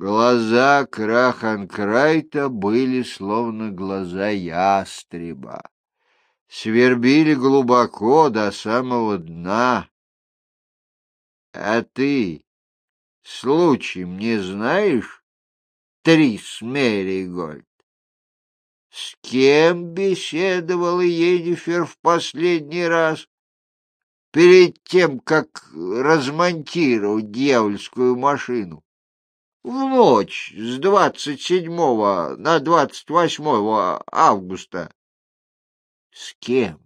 Глаза Краханкрайта были словно глаза ястреба, свербили глубоко до самого дна. — А ты случаем не знаешь, Трис Меригольд? С кем беседовала Йеннифер в последний раз, перед тем, как размонтировать дьявольскую машину? В ночь с 27 на 28 августа. С кем?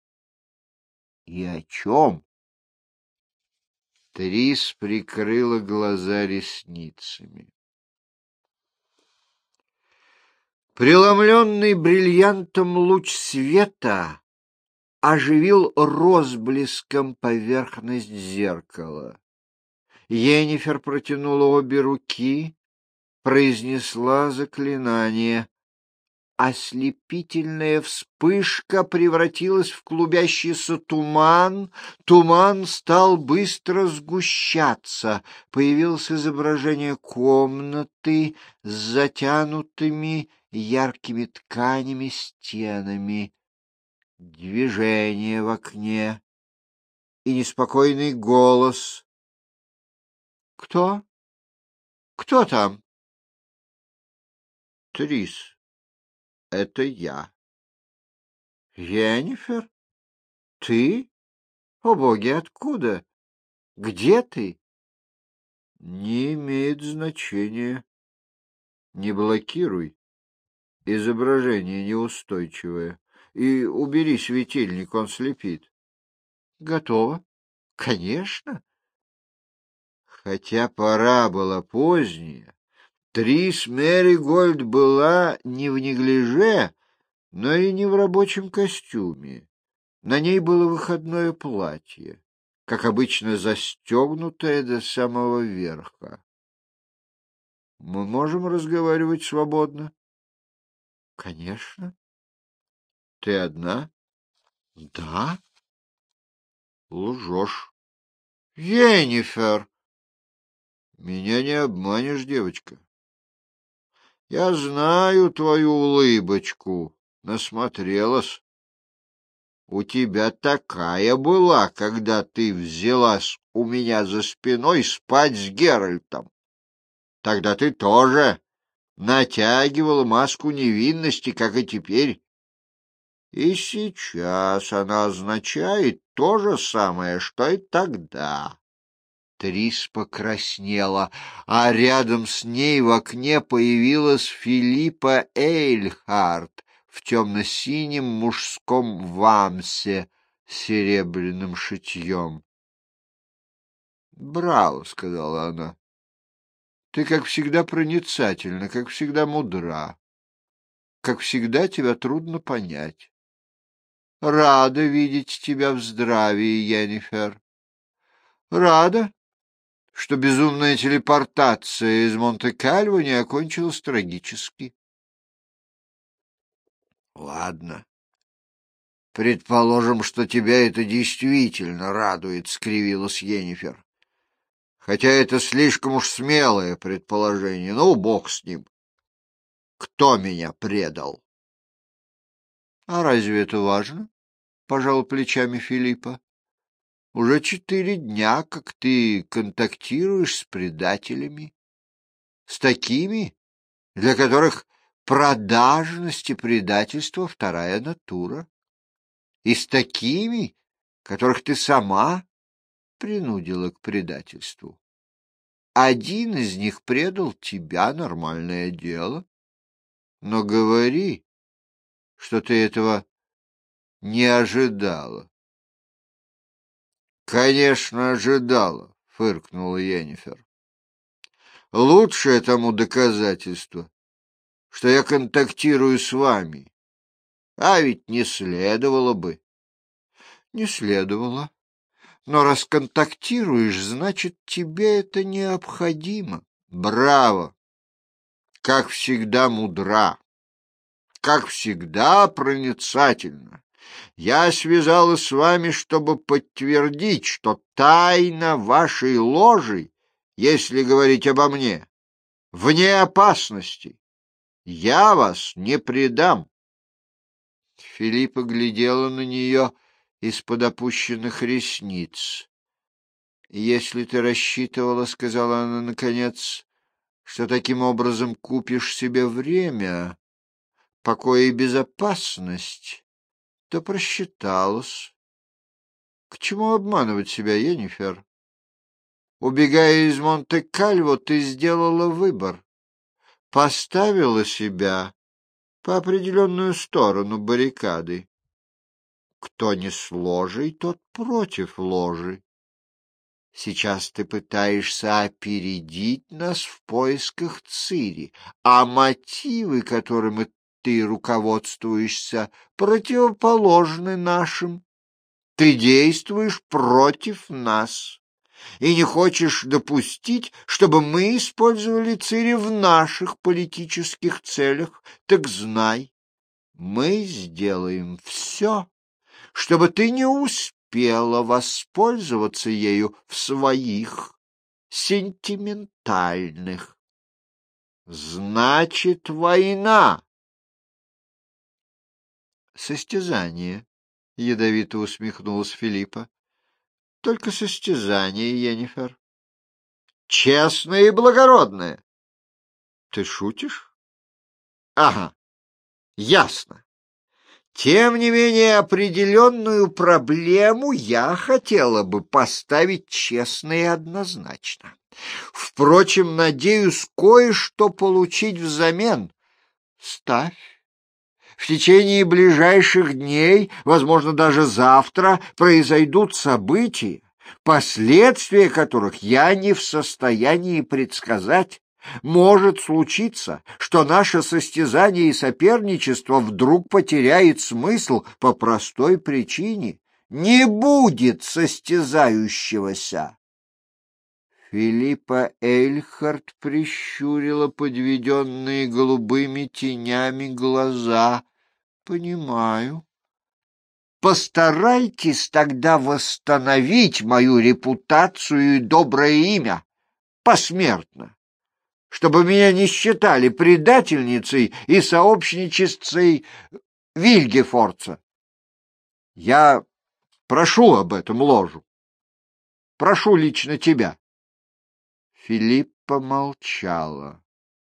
И о чем? Трис прикрыла глаза ресницами. Преломленный бриллиантом луч света оживил розблеском поверхность зеркала. Йеннифер протянула обе руки, произнесла заклинание. Ослепительная вспышка превратилась в клубящийся туман. Туман стал быстро сгущаться. Появилось изображение комнаты с затянутыми яркими тканями стенами, движение в окне и неспокойный голос. «Кто? Кто там?» «Трис, это я». «Йеннифер? Ты? О, боги, откуда? Где ты?» «Не имеет значения. Не блокируй. Изображение неустойчивое. И убери светильник, он слепит». «Готово. Конечно». Хотя пора была поздняя, Трис Меригольд была не в неглиже, но и не в рабочем костюме. На ней было выходное платье, как обычно застегнутое до самого верха. — Мы можем разговаривать свободно? — Конечно. — Ты одна? — Да. — Лжешь. — Йеннифер! — Меня не обманешь, девочка. Я знаю твою улыбочку, насмотрелась. У тебя такая была, когда ты взялась у меня за спиной спать с Геральтом. Тогда ты тоже натягивала маску невинности, как и теперь. И сейчас она означает то же самое, что и тогда. Трис покраснела, а рядом с ней в окне появилась Филиппа Эйльхарт в темно-синем мужском вамсе с серебряным шитьем. — Браво, — сказала она. — Ты, как всегда, проницательна, как всегда мудра. Как всегда, тебя трудно понять. Рада видеть тебя в здравии, Йеннифер. Рада, что безумная телепортация из Монте-Кальво не окончилась трагически. Ладно. Предположим, что тебя это действительно радует, — скривилась Йеннифер. Хотя это слишком уж смелое предположение. Ну, бог с ним. Кто меня предал? — А разве это важно? — пожал плечами Филиппа. — Уже 4 дня, как ты контактируешь с предателями. С такими, для которых продажность и предательство — вторая натура. И с такими, которых ты сама принудила к предательству. Один из них предал тебя, нормальное дело. Но говори, что ты этого не ожидала. — Конечно, ожидала, — фыркнула Йеннифер. — Лучшее тому доказательство, что я контактирую с вами. А ведь не следовало бы. — Не следовало. Но раз контактируешь, значит, тебе это необходимо. Браво! Как всегда мудра. Как всегда проницательна. Я связалась с вами, чтобы подтвердить, что тайна вашей ложи, если говорить обо мне, вне опасности. Я вас не предам. Филиппа глядела на нее из-под опущенных ресниц. — Если ты рассчитывала, — сказала она наконец, — что таким образом купишь себе время, покой и безопасность, то просчиталась. К чему обманывать себя, Йеннифер? Убегая из Монте-Кальво, ты сделала выбор, поставила себя по определенную сторону баррикады. Кто не с ложей, тот против ложи. Сейчас ты пытаешься опередить нас в поисках Цири, а мотивы, которыми ты руководствуешься, противоположны нашим. Ты действуешь против нас и не хочешь допустить, чтобы мы использовали Цири в наших политических целях. Так знай, мы сделаем все, чтобы ты не успела воспользоваться ею в своих сентиментальных. Значит, война. Состязание, — ядовито усмехнулась Филиппа. Только состязание, Йеннифер. Честное и благородное. Ты шутишь? Ага, ясно. Тем не менее, определенную проблему я хотела бы поставить честно и однозначно. Впрочем, надеюсь кое-что получить взамен. Ставь. В течение ближайших дней, возможно, даже завтра, произойдут события, последствия которых я не в состоянии предсказать. Может случиться, что наше состязание и соперничество вдруг потеряет смысл по простой причине. Не будет состязающегося. Филиппа Эйльхарт прищурила подведенные голубыми тенями глаза. — Понимаю. Постарайтесь тогда восстановить мою репутацию и доброе имя посмертно, чтобы меня не считали предательницей и сообщничествой Вильгефорца. Я прошу об этом ложу. Прошу лично тебя. Филиппа молчала.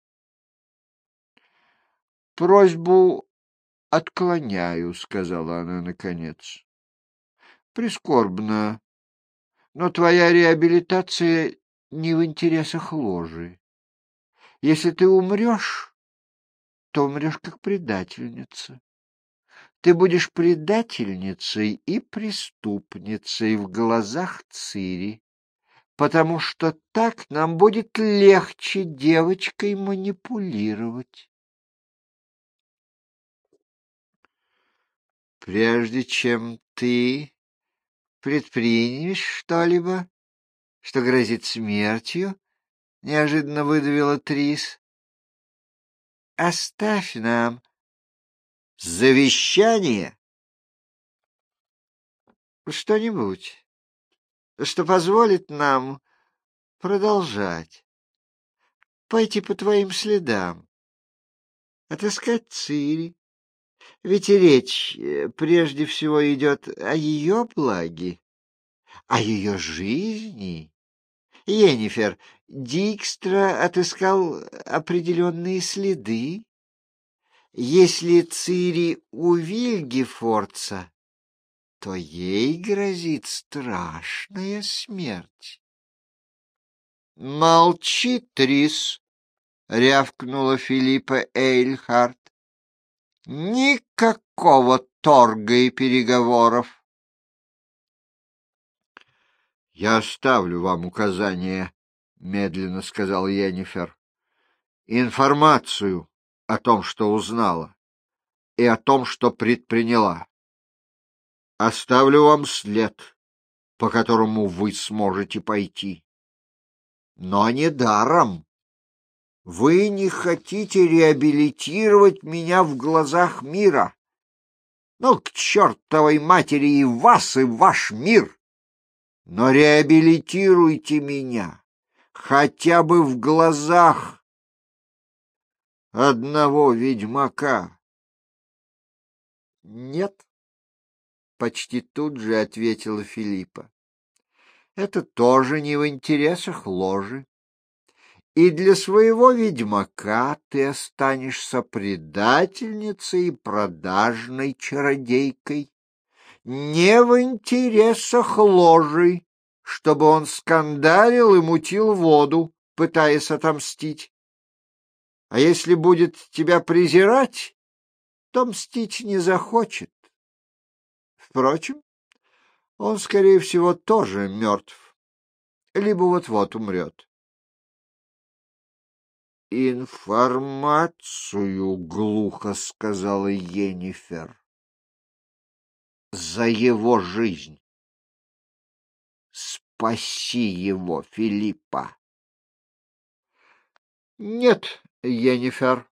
— Просьбу отклоняю, — сказала она наконец. — Прискорбно, но твоя реабилитация не в интересах ложи. Если ты умрешь, то умрешь как предательница. Ты будешь предательницей и преступницей в глазах Цири, потому что так нам будет легче девочкой манипулировать. Прежде чем ты предпримешь что-либо, что грозит смертью, — неожиданно выдавила Трис, — оставь нам завещание, что-нибудь, что позволит нам продолжать, пойти по твоим следам, отыскать Цири. Ведь речь прежде всего идет о ее благе, о ее жизни. Йеннифер, Дикстра отыскал определенные следы. Если Цири у Вильгефорца, то ей грозит страшная смерть. — Молчи, Трис, — рявкнула Филиппа Эйльхарт. — Никакого торга и переговоров. — Я оставлю вам указания, — медленно сказал Йеннифер, — информацию о том, что узнала, и о том, что предприняла. Оставлю вам след, по которому вы сможете пойти. Но не даром. Вы не хотите реабилитировать меня в глазах мира. Ну, к чертовой матери и вас, и ваш мир. Но реабилитируйте меня хотя бы в глазах одного ведьмака? — Нет, — почти тут же ответила Филиппа. — Это тоже не в интересах ложи. И для своего ведьмака ты останешься предательницей и продажной чародейкой. Не в интересах ложи, чтобы он скандалил и мутил воду, пытаясь отомстить. А если будет тебя презирать, то мстить не захочет. Впрочем, он, скорее всего, тоже мертв, либо вот-вот умрет. «Информацию, — глухо сказала Йеннифер, — за его жизнь. Спаси его, Филиппа!» «Нет, Йеннифер,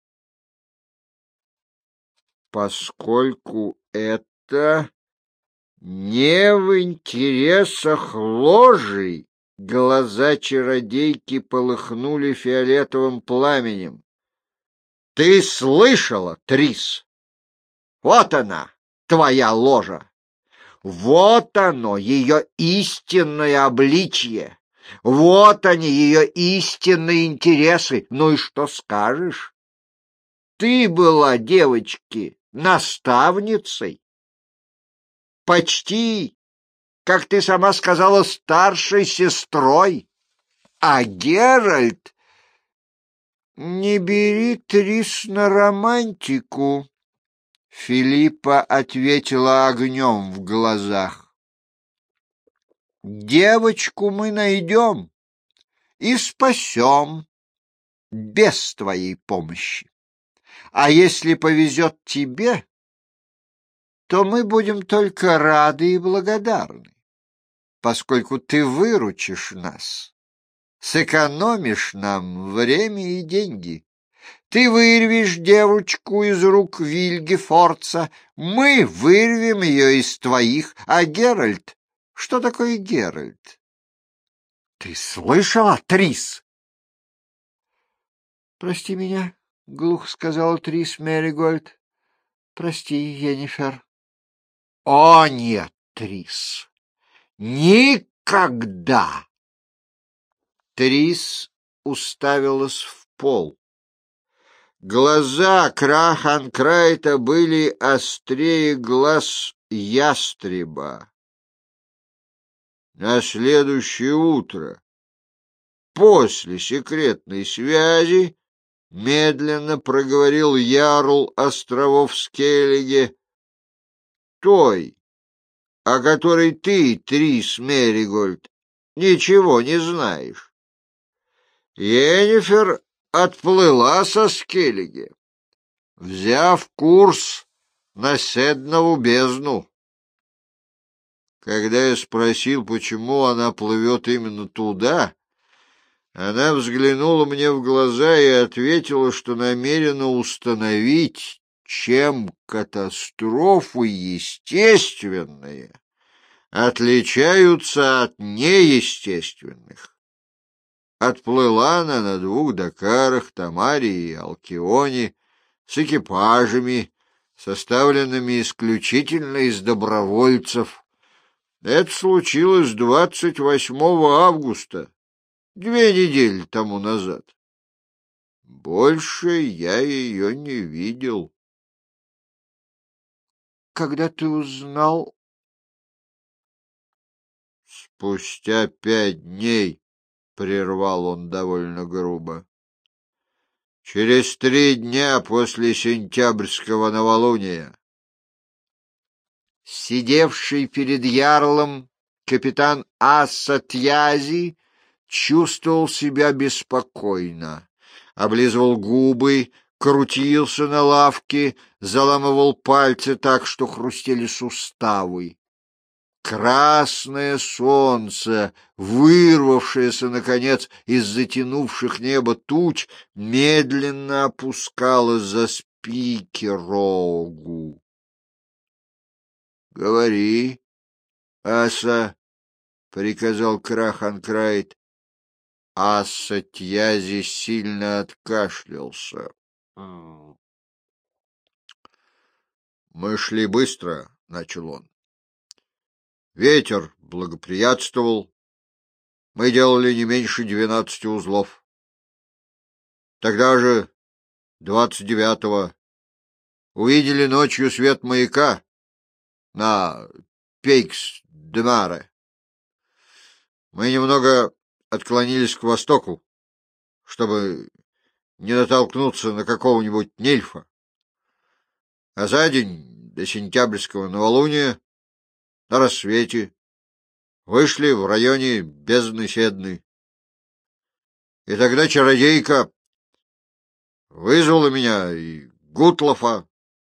поскольку это не в интересах ложи». Глаза чародейки полыхнули фиолетовым пламенем. — Ты слышала, Трис? Вот она, твоя ложа. Вот оно, ее истинное обличье. Вот они, ее истинные интересы. Ну и что скажешь? Ты была, девочки, наставницей. Почти, как ты сама сказала, старшей сестрой. А Геральт... Не бери Трис на романтику, — Филиппа ответила огнем в глазах. Девочку мы найдем и спасем без твоей помощи. А если повезет тебе, то мы будем только рады и благодарны, поскольку ты выручишь нас, сэкономишь нам время и деньги. Ты вырвешь девочку из рук Вильгефорца, мы вырвем ее из твоих, а Геральт... Что такое Геральт? Ты слышала, Трис? Прости меня, — глухо сказала Трис Меригольд. Прости, Йеннифер. О, нет, Трис, никогда! Трис уставилась в пол. Глаза Краханкрайта были острее глаз ястреба. На следующее утро, после секретной связи, медленно проговорил ярл островов Скеллиге, той, о которой ты, Трис Меригольд, ничего не знаешь. Йеннифер отплыла со Скеллиге, взяв курс на Седнову бездну. Когда я спросил, почему она плывет именно туда, она взглянула мне в глаза и ответила, что намерена установить, чем катастрофы естественные отличаются от неестественных. Отплыла она на 2 дакарах, Тамаре и Алкионе, с экипажами, составленными исключительно из добровольцев. Это случилось 28 августа, 2 недели тому назад. Больше я ее не видел. — Когда ты узнал? — Спустя 5 дней, — прервал он довольно грубо. — Через 3 дня после сентябрьского новолуния. Сидевший перед ярлом капитан Асса Тьязи чувствовал себя беспокойно, облизывал губы, крутился на лавке, заламывал пальцы так, что хрустели суставы. Красное солнце, вырвавшееся, наконец, из затянувших небо туч, медленно опускалось за Спикерогу. — Говори, Аса, — приказал Краханкрайт. Асса Тьязи сильно откашлялся. Мы шли быстро, — начал он. Ветер благоприятствовал. Мы делали не меньше 12 узлов. Тогда же, 29-го, увидели ночью свет маяка на Пейкс-де-Маре. Мы немного отклонились к востоку, чтобы не натолкнуться на какого-нибудь нильфа. А за день до сентябрьского новолуния на рассвете вышли в районе бездны Седны. И тогда чародейка вызвала меня и Гутлофа.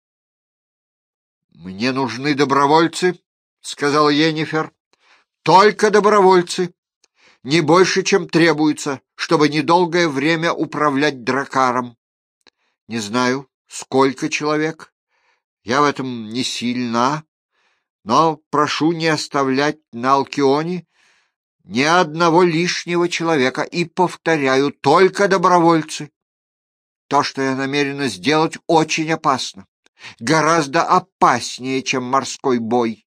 — Мне нужны добровольцы, — сказал Йеннифер. — Только добровольцы. Не больше, чем требуется, чтобы недолгое время управлять дракаром. Не знаю, сколько человек. Я в этом не сильна, но прошу не оставлять на Алкионе ни одного лишнего человека и, повторяю, только добровольцы. То, что я намерена сделать, очень опасно. Гораздо опаснее, чем морской бой.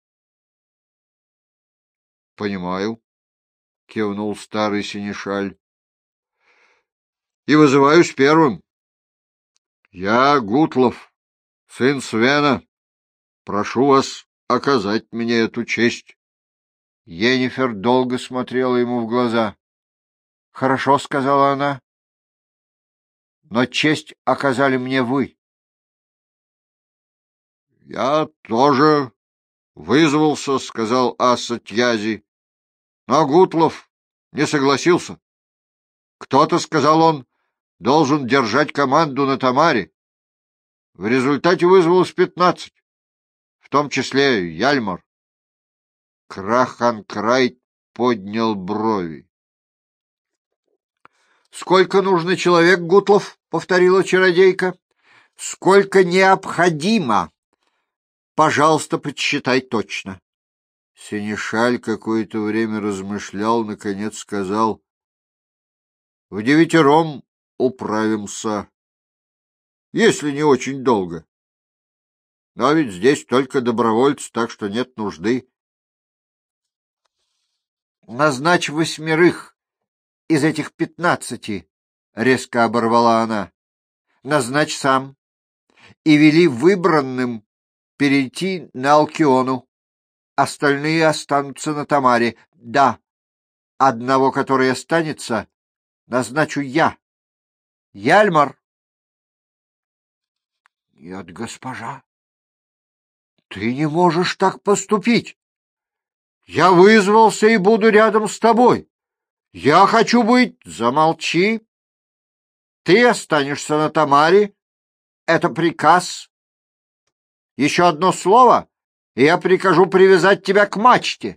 — Понимаю, — кивнул старый синешаль. — И вызываюсь первым. Я Гутлов, сын Свена. Прошу вас оказать мне эту честь. Йеннифер долго смотрела ему в глаза. — Хорошо, — сказала она, — но честь оказали мне вы. — Я тоже вызвался, — сказал Асса Тьязи, но Гутлов не согласился. Кто-то, — сказал он, — должен держать команду на Тамаре. В результате вызвалось 15, в том числе Яльмар. Краханкрайт поднял брови. — Сколько нужно человек, Гутлов? — повторила чародейка. — Сколько необходимо? Пожалуйста, подсчитай точно. Синешаль какое-то время размышлял, наконец сказал: — Вдевятером управимся, если не очень долго. Но ведь здесь только добровольцы, так что нет нужды. — Назначь 8 из этих 15, — резко оборвала она. — Назначь сам и вели выбранным перейти на Алкиону. Остальные останутся на Тамаре. Да, одного, который останется, назначу я. Яльмар. — Нет, госпожа, ты не можешь так поступить. Я вызвался и буду рядом с тобой. Я хочу быть... Замолчи. Ты останешься на Тамаре. Это приказ. Еще одно слово, и я прикажу привязать тебя к мачте.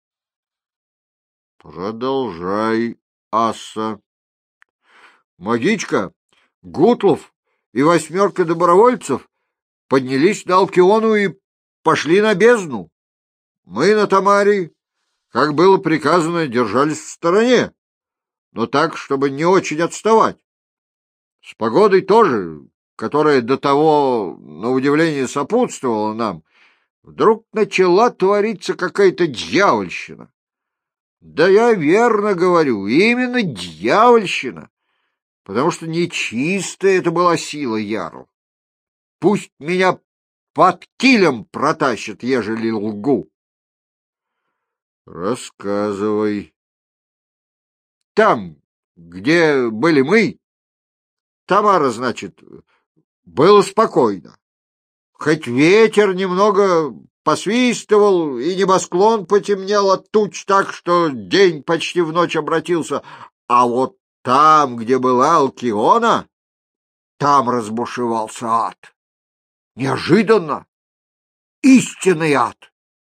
Продолжай, Асса. Магичка, Гутлов и 8 добровольцев поднялись на Алкиону и пошли на бездну. Мы на Тамаре, как было приказано, держались в стороне, но так, чтобы не очень отставать. С погодой тоже, которая до того, на удивление, сопутствовала нам, вдруг начала твориться какая-то дьявольщина. Да я верно говорю, именно дьявольщина, потому что нечистая это была сила ярл. Пусть меня под килем протащат, ежели лгу. Рассказывай. Там, где были мы, Тамара, значит, было спокойно. Хоть ветер немного посвистывал, и небосклон потемнел от туч так, что день почти в ночь обратился, а вот там, где была Алкиона, там разбушевался ад. Неожиданно истинный ад.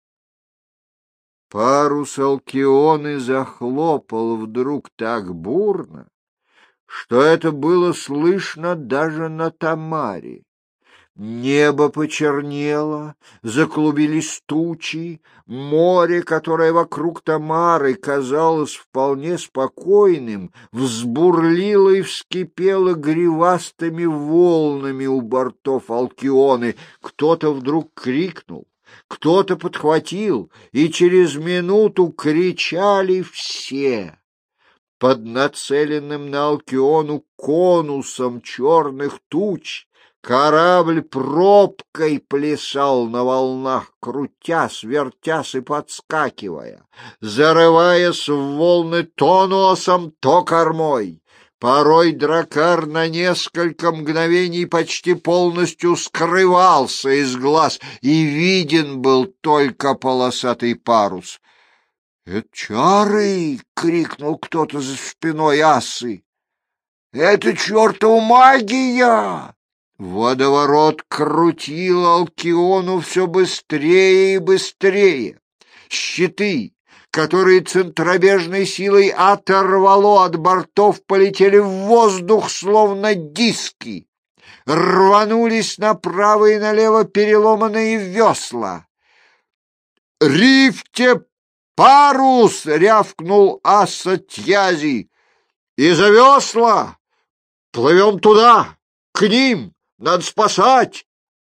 Парус Алкионы захлопал вдруг так бурно, что это было слышно даже на Тамаре. Небо почернело, заклубились тучи, море, которое вокруг Тамары казалось вполне спокойным, взбурлило и вскипело гривастыми волнами у бортов Алкионы. Кто-то вдруг крикнул, кто-то подхватил, и через минуту кричали все. Под нацеленным на Алкиону конусом черных туч корабль пробкой плясал на волнах, крутясь, вертясь и подскакивая, зарываясь в волны то носом, то кормой. Порой дракар на несколько мгновений почти полностью скрывался из глаз, и виден был только полосатый парус. «Это чары!» — крикнул кто-то за спиной Ассы. «Это чертова магия!» Водоворот крутил Алкиону все быстрее и быстрее. Щиты, которые центробежной силой оторвало от бортов, полетели в воздух, словно диски. Рванулись направо и налево переломанные весла. «Рифте парус!» — рявкнул Асса Тьязи. «И за весла! Плывем туда, к ним! Надо спасать!»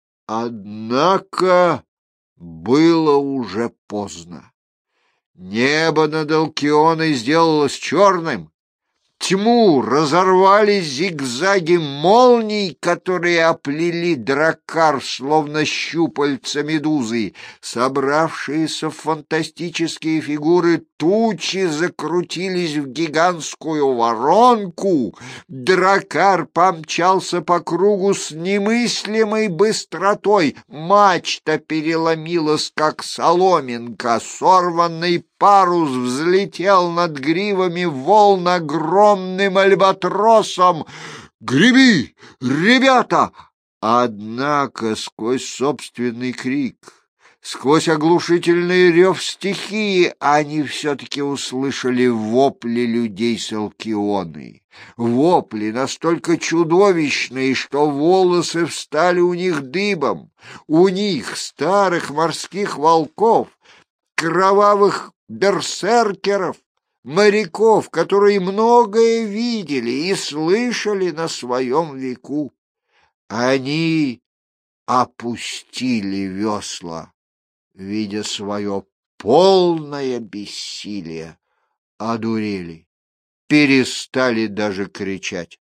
Однако было уже поздно. Небо над Алкионой сделалось черным. Тьму разорвали зигзаги молний, которые оплели дракар, словно щупальца медузы. Собравшиеся фантастические фигуры тучи закрутились в гигантскую воронку. Дракар помчался по кругу с немыслимой быстротой. Мачта переломилась, как соломинка. Сорванный парус взлетел над гривами волн огромным альбатросом. «Греби, ребята!» Однако сквозь собственный крик, сквозь оглушительный рев стихии, они все-таки услышали вопли людей с Алкионы. Вопли настолько чудовищные, что волосы встали у них дыбом. У них, старых морских волков, кровавых берсеркеров, моряков, которые многое видели и слышали на своем веку. Они опустили весла, видя свое полное бессилие, одурели, перестали даже кричать.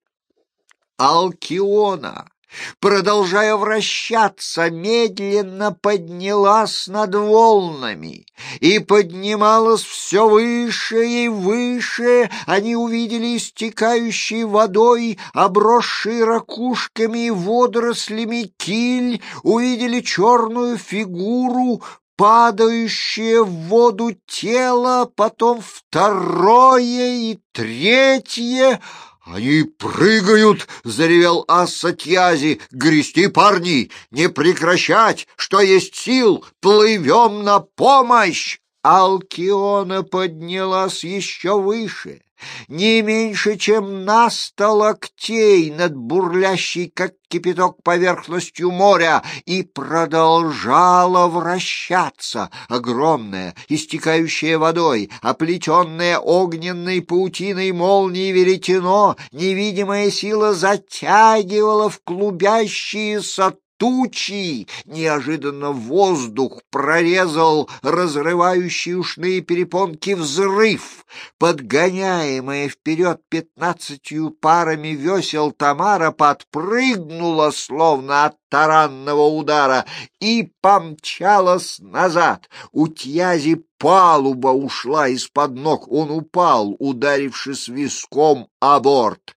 Алкиона, продолжая вращаться, медленно поднялась над волнами и поднималась все выше и выше. Они увидели истекающий водой, обросший ракушками и водорослями киль, увидели черную фигуру, падающее в воду тело, потом второе и третье. «Они прыгают!» — заревел Асса Тьязи. «Грести, парни! Не прекращать! Что есть сил! Плывем на помощь!» Алкиона поднялась еще выше, не меньше, чем на 100 локтей над бурлящей, как кипяток, поверхностью моря, и продолжала вращаться. Огромная, истекающая водой, оплетенная огненной паутиной молнии веретено, невидимая сила затягивала в клубящиеся тучи. Неожиданно воздух прорезал разрывающий ушные перепонки взрыв. Подгоняемая вперед 15 парами весел, Тамара подпрыгнула, словно от таранного удара, и помчалась назад. У Тьязи палуба ушла из-под ног. Он упал, ударившись виском о борт.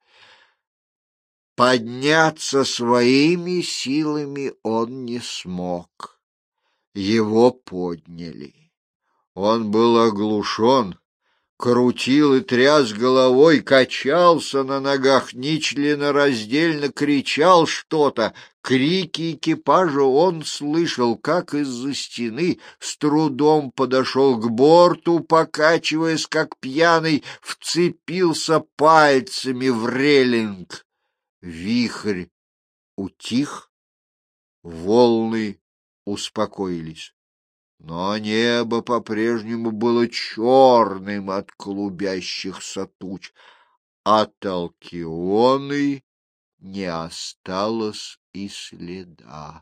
Подняться своими силами он не смог. Его подняли. Он был оглушен, крутил и тряс головой, качался на ногах, нечленораздельно кричал что-то. Крики экипажа он слышал, как из-за стены с трудом подошел к борту, покачиваясь, как пьяный, вцепился пальцами в рейлинг. Вихрь утих, волны успокоились. Но небо по-прежнему было черным от клубящихся туч, от Алкионы не осталось и следа.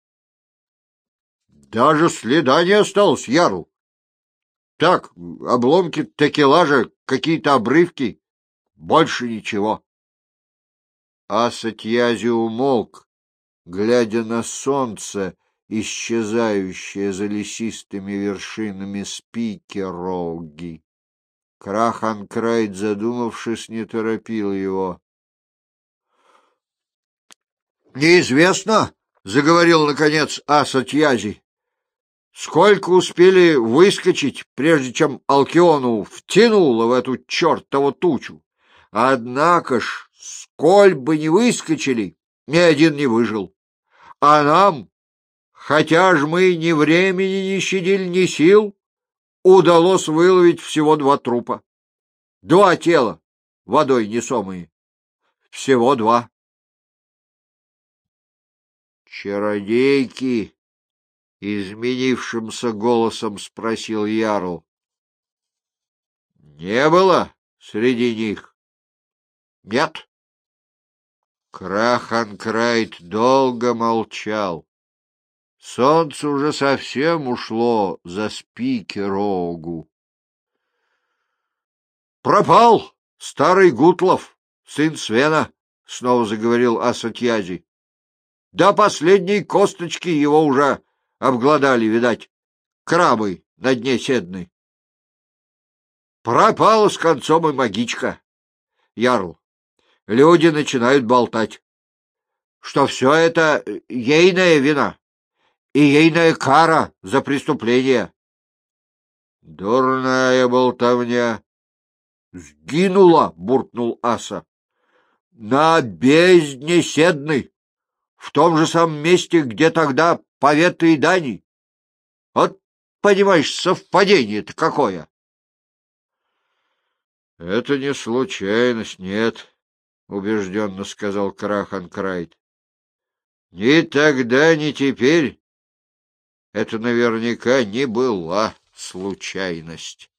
Даже следа не осталось, Ярл. Так, обломки такелажа, какие-то обрывки, больше ничего. Асатьязи умолк, глядя на солнце, исчезающее за лесистыми вершинами Спикероуги. Краханкрайт, задумавшись, не торопил его. — Неизвестно, — заговорил, наконец, Асатьязи, — сколько успели выскочить, прежде чем Алкиону втянуло в эту чертову тучу. Однако ж, сколь бы ни выскочили, ни один не выжил. А нам, хотя ж мы ни времени не щадили, ни сил, удалось выловить всего 2 трупа. 2 тела, водой несомые. Всего 2. Чародейки, изменившимся голосом спросил Ярл. Не было среди них? Нет. Краханкрайт долго молчал. Солнце уже совсем ушло за Спикероугу. Пропал старый Гутлов, сын Свена, снова заговорил Асатьязи. До последней косточки его уже обглодали, видать, крабы на дне Седны. Пропала с концом и магичка. Ярл, люди начинают болтать, что все это ейная вина и ейная кара за преступление. Дурная болтовня. Сгинула, буркнул Аса. На бездне Седны, в том же самом месте, где тогда поветы и дани. Вот, понимаешь, совпадение-то какое. — Это не случайность, нет, — убежденно сказал Краханкрайт. — Ни тогда, ни теперь это наверняка не была случайность.